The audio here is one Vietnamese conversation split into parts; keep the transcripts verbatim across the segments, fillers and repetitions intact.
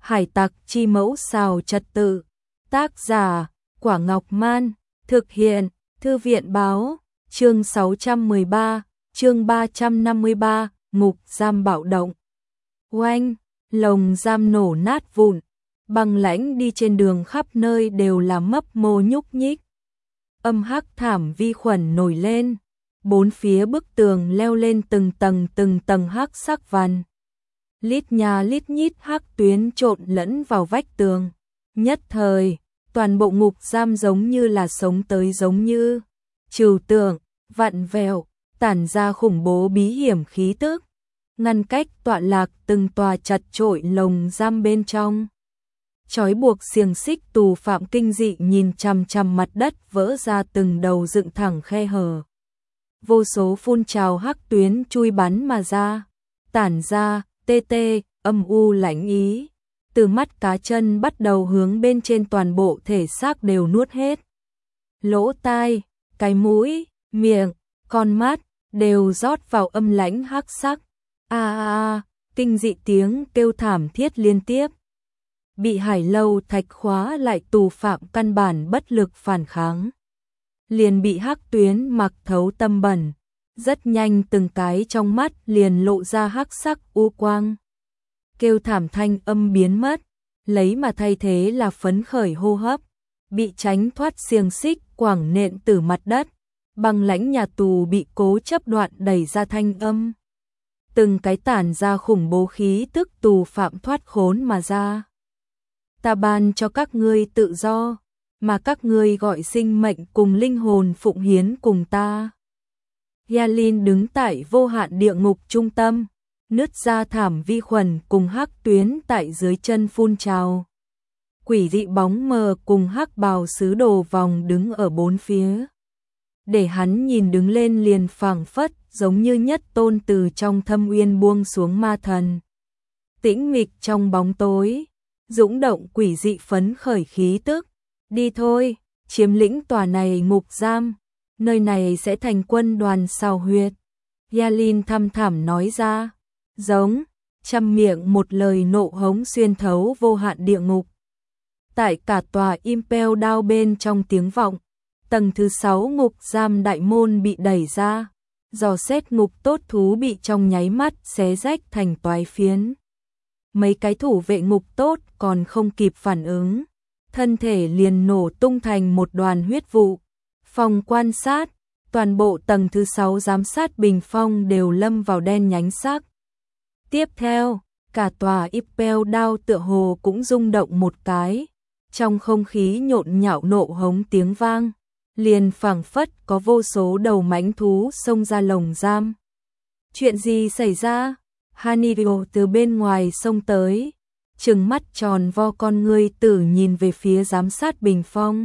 Hải tặc chi mẫu xào trật tự. Tác giả Quả Ngọc Man. Thực hiện Thư viện Báo. Chương sáu trăm mười ba, chương ba trăm năm mươi ba, ngục giam bạo động. Oanh, lồng giam nổ nát vụn, băng lãnh đi trên đường khắp nơi đều là mấp mô nhúc nhích. Âm hắc thảm vi khuẩn nổi lên, bốn phía bức tường leo lên từng tầng từng tầng hắc sắc vằn. Lít nhà lít nhít hắc tuyến trộn lẫn vào vách tường. Nhất thời, toàn bộ ngục giam giống như là sống tới giống như trừu tượng, vặn vẹo, tản ra khủng bố bí hiểm khí tức, ngăn cách tọa lạc từng tòa chật chội lồng giam bên trong. Trói buộc xiềng xích tù phạm kinh dị nhìn chằm chằm mặt đất vỡ ra từng đầu dựng thẳng khe hở. Vô số phun trào hắc tuyến chui bắn mà ra, tản ra, tê tê, âm u lạnh ý. Từ mắt cá chân bắt đầu hướng bên trên toàn bộ thể xác đều nuốt hết. Lỗ tai, cái mũi, miệng, con mắt đều rót vào âm lãnh hắc sắc. A a a, kinh dị tiếng kêu thảm thiết liên tiếp. Bị hải lâu thạch khóa lại tù phạm căn bản bất lực phản kháng. Liền bị hắc tuyến mặc thấu tâm bẩn. Rất nhanh từng cái trong mắt liền lộ ra hắc sắc u quang. Kêu thảm thanh âm biến mất, lấy mà thay thế là phấn khởi hô hấp. Bị tránh thoát xiềng xích quẳng nện từ mặt đất. Băng lãnh nhà tù bị cố chấp đoạn đẩy ra thanh âm. Từng cái tản ra khủng bố khí tức tù phạm thoát khốn mà ra. Ta ban cho các ngươi tự do, mà các ngươi gọi sinh mệnh cùng linh hồn phụng hiến cùng ta. Yalin đứng tại vô hạn địa ngục trung tâm, nứt ra thảm vi khuẩn cùng hắc tuyến tại dưới chân phun trào. Quỷ dị bóng mờ cùng hắc bào sứ đồ vòng đứng ở bốn phía. Để hắn nhìn đứng lên liền phảng phất giống như nhất tôn từ trong thâm uyên buông xuống ma thần. Tĩnh mịch trong bóng tối, dũng động quỷ dị phấn khởi khí tức. Đi thôi, chiếm lĩnh tòa này ngục giam, nơi này sẽ thành quân đoàn xào huyệt. Yalin thăm thẳm nói ra, giống, trăm miệng một lời nộ hống xuyên thấu vô hạn địa ngục. Tại cả tòa Impel Down bên trong tiếng vọng, tầng thứ sáu ngục giam đại môn bị đẩy ra, dò xét ngục tốt thú bị trong nháy mắt xé rách thành toái phiến. Mấy cái thủ vệ ngục tốt còn không kịp phản ứng, thân thể liền nổ tung thành một đoàn huyết vụ. Phòng quan sát, toàn bộ tầng thứ sáu giám sát bình phong đều lâm vào đen nhánh sắc. Tiếp theo, cả tòa Impel Down tựa hồ cũng rung động một cái, trong không khí nhộn nhạo nộ hống tiếng vang, liền phảng phất có vô số đầu mãnh thú xông ra lồng giam. Chuyện gì xảy ra? Hanirio từ bên ngoài xông tới, trừng mắt tròn vo con ngươi tử nhìn về phía giám sát bình phong.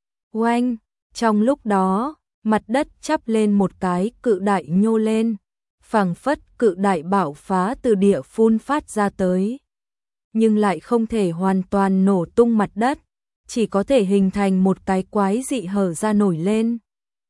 Oanh, trong lúc đó, mặt đất chắp lên một cái cự đại nhô lên, phảng phất cự đại bạo phá từ địa phun phát ra tới. Nhưng lại không thể hoàn toàn nổ tung mặt đất, chỉ có thể hình thành một cái quái dị hở ra nổi lên.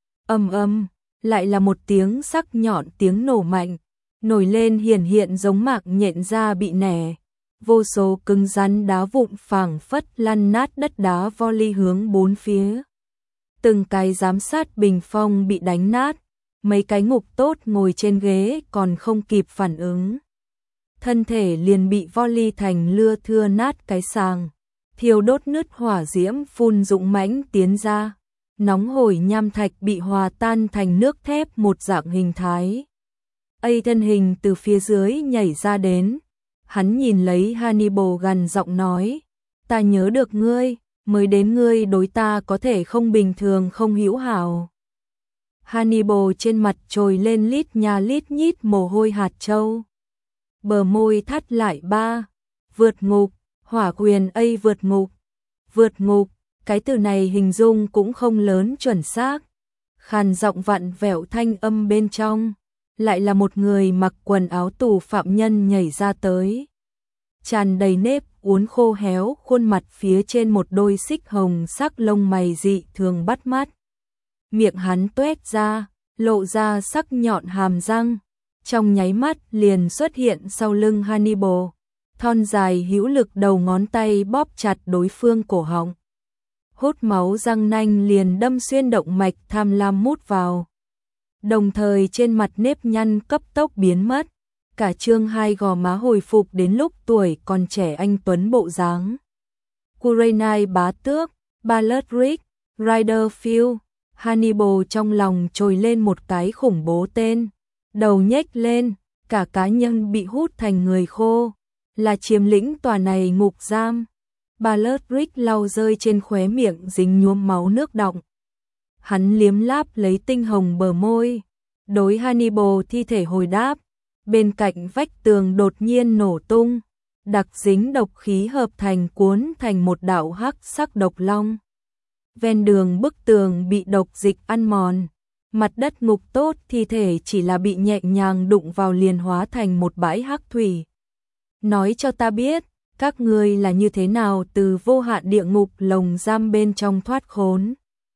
Ầm ầm, lại là một tiếng sắc nhọn tiếng nổ mạnh, nổi lên hiển hiện giống mạc nhện da bị nẻ. Vô số cứng rắn đá vụn phảng phất lăn nát đất đá volley hướng bốn phía. Từng cái giám sát bình phong bị đánh nát, mấy cái ngục tốt ngồi trên ghế còn không kịp phản ứng. Thân thể liền bị volley thành lưa thưa nát cái sàng. Thiêu đốt nứt hỏa diễm phun dũng mãnh tiến ra. Nóng hổi nham thạch bị hòa tan thành nước thép một dạng hình thái. Ây thân hình từ phía dưới nhảy ra đến. Hắn nhìn lấy Hannibal gằn giọng nói, ta nhớ được ngươi, mới đến ngươi đối ta có thể không bình thường không hữu hảo. Hannibal trên mặt trồi lên lít nha lít nhít mồ hôi hạt châu. Bờ môi thắt lại ba, vượt ngục, hỏa quyền ây vượt ngục. Vượt ngục, cái từ này hình dung cũng không lớn chuẩn xác. Khàn giọng vặn vẹo thanh âm bên trong. Lại là một người mặc quần áo tù phạm nhân nhảy ra tới. Tràn đầy nếp uốn khô héo khuôn mặt phía trên một đôi xích hồng sắc lông mày dị thường bắt mắt. Miệng hắn tuét ra, lộ ra sắc nhọn hàm răng. Trong nháy mắt liền xuất hiện sau lưng Hannibal. thon dài hữu lực đầu ngón tay bóp chặt đối phương cổ họng. Hút máu răng nanh liền đâm xuyên động mạch tham lam mút vào. Đồng thời trên mặt nếp nhăn cấp tốc biến mất, cả trương hai gò má hồi phục đến lúc tuổi còn trẻ anh tuấn bộ dáng. Kurenai bá tước, Baldric, Riderfield, Hannibal trong lòng trồi lên một cái khủng bố tên, đầu nhếch lên, cả cá nhân bị hút thành người khô, là chiếm lĩnh tòa này ngục giam. Baldric lau rơi trên khóe miệng dính nhuốm máu nước đọng. Hắn liếm láp lấy tinh hồng bờ môi, đối Hannibal thi thể hồi đáp, bên cạnh vách tường đột nhiên nổ tung, đặc dính độc khí hợp thành cuốn thành một đạo hắc sắc độc long. Ven đường bức tường bị độc dịch ăn mòn, mặt đất ngục tốt thi thể chỉ là bị nhẹ nhàng đụng vào liền hóa thành một bãi hắc thủy. Nói cho ta biết, các ngươi là như thế nào từ vô hạn địa ngục lồng giam bên trong thoát khốn.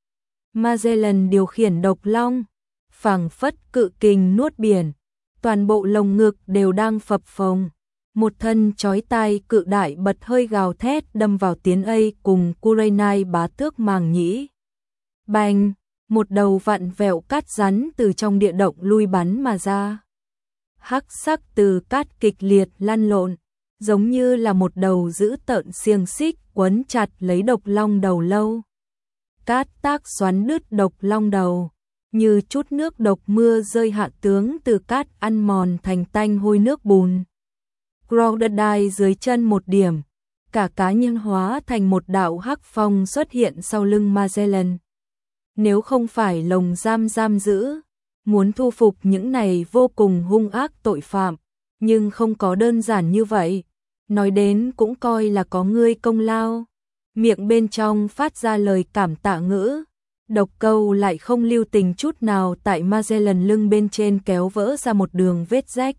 Magellan điều khiển độc long, phảng phất cự kình nuốt biển, toàn bộ lồng ngực đều đang phập phồng. Một thân chói tai cự đại bật hơi gào thét đâm vào tiến A cùng Kurenai bá tước màng nhĩ. Bành, một đầu vặn vẹo cát rắn từ trong địa động lui bắn mà ra. Hắc sắc từ cát kịch liệt lăn lộn, giống như là một đầu dữ tợn xiềng xích quấn chặt lấy độc long đầu lâu. Cát tác xoắn đứt độc long đầu, như chút nước độc mưa rơi hạ tướng từ cát ăn mòn thành tanh hôi nước bùn. Crocodile dưới chân một điểm, cả cá nhân hóa thành một đạo hắc phong xuất hiện sau lưng Magellan. Nếu không phải lồng giam giam giữ, muốn thu phục những này vô cùng hung ác tội phạm, nhưng không có đơn giản như vậy, nói đến cũng coi là có ngươi công lao. Miệng bên trong phát ra lời cảm tạ ngữ, độc câu lại không lưu tình chút nào tại Magellan lưng bên trên kéo vỡ ra một đường vết rách.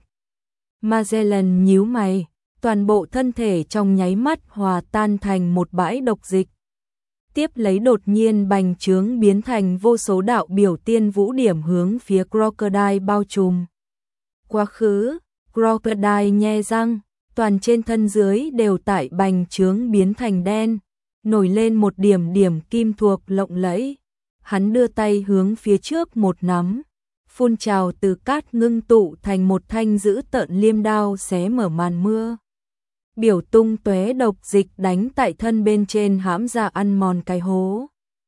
Magellan nhíu mày, toàn bộ thân thể trong nháy mắt hòa tan thành một bãi độc dịch. Tiếp lấy đột nhiên bành trướng biến thành vô số đạo biểu tiên vũ điểm hướng phía Crocodile bao trùm. Quá khứ, Crocodile nhe răng, toàn trên thân dưới đều tại bành trướng biến thành đen, nổi lên một điểm điểm kim thuộc lộng lẫy. Hắn đưa tay hướng phía trước một nắm, phun trào từ cát ngưng tụ thành một thanh dữ tợn liêm đao xé mở màn mưa. Biểu tung tóe độc dịch đánh tại thân bên trên hãm ra ăn mòn cái hố.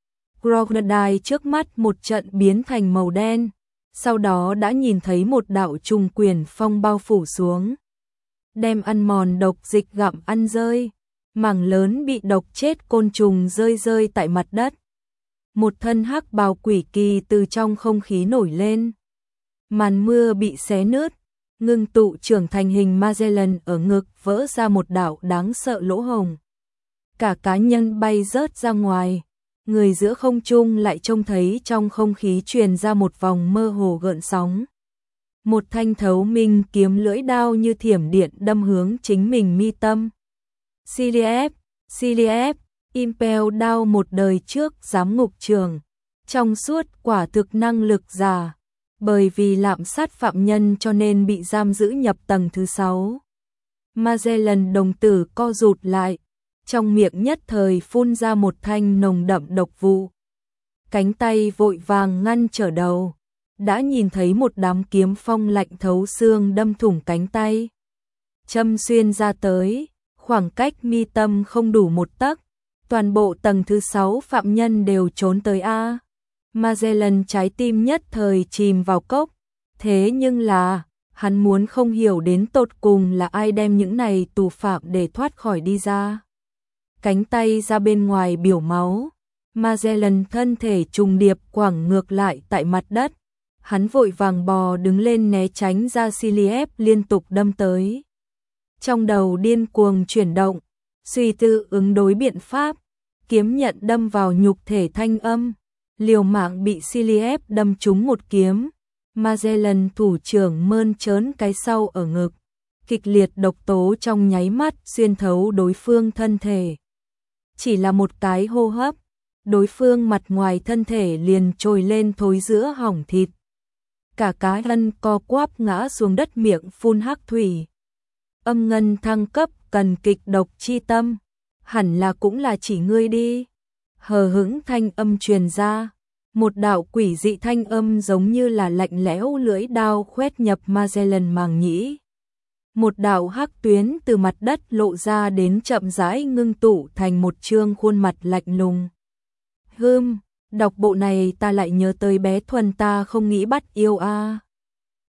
Crocodile trước mắt một trận biến thành màu đen, sau đó đã nhìn thấy một đạo trùng quyền phong bao phủ xuống, đem ăn mòn độc dịch gặm ăn rơi, mảng lớn bị độc chết côn trùng rơi rơi tại mặt đất. Một thân hắc bào quỷ kỳ từ trong không khí nổi lên. Màn mưa bị xé nứt, ngưng tụ trưởng thành hình Magellan ở ngực vỡ ra một đạo đáng sợ lỗ hổng. Cả cá nhân bay rớt ra ngoài, người giữa không trung lại trông thấy trong không khí truyền ra một vòng mơ hồ gợn sóng. Một thanh thấu minh kiếm lưỡi đao như thiểm điện đâm hướng chính mình mi tâm. Ciliev, Ciliev, Impel đao một đời trước giám ngục trường, trong suốt quả thực năng lực giả, bởi vì lạm sát phạm nhân cho nên bị giam giữ nhập tầng thứ sáu. Magellan đồng tử co rụt lại, trong miệng nhất thời phun ra một thanh nồng đậm độc vụ. Cánh tay vội vàng ngăn trở đầu, đã nhìn thấy một đám kiếm phong lạnh thấu xương đâm thủng cánh tay. Châm xuyên ra tới, khoảng cách mi tâm không đủ một tấc, toàn bộ tầng thứ sáu phạm nhân đều trốn tới A. Magellan trái tim nhất thời chìm vào cốc, thế nhưng là, hắn muốn không hiểu đến tột cùng là ai đem những này tù phạm để thoát khỏi đi ra. Cánh tay ra bên ngoài biểu máu, Magellan thân thể trùng điệp quẳng ngược lại tại mặt đất. Hắn vội vàng bò đứng lên né tránh ra Ciliev liên tục đâm tới. Trong đầu điên cuồng chuyển động, suy tư ứng đối biện pháp, kiếm nhận đâm vào nhục thể thanh âm, liều mạng bị Ciliev đâm trúng một kiếm. Magellan thủ trưởng mơn trớn cái sau ở ngực, kịch liệt độc tố trong nháy mắt xuyên thấu đối phương thân thể. Chỉ là một cái hô hấp, đối phương mặt ngoài thân thể liền trồi lên thối giữa hỏng thịt. Cả cá nhân co quắp ngã xuống đất miệng phun hắc thủy. Âm ngân thăng cấp cần kịch độc chi tâm, hẳn là cũng là chỉ ngươi đi. Hờ hững thanh âm truyền ra, một đạo quỷ dị thanh âm giống như là lạnh lẽo lưỡi đao khoét nhập Magellan màng nhĩ. Một đạo hắc tuyến từ mặt đất lộ ra đến chậm rãi ngưng tụ thành một trương khuôn mặt lạnh lùng. Hừm, đọc bộ này ta lại nhớ tới bé Thuần ta không nghĩ bắt yêu a.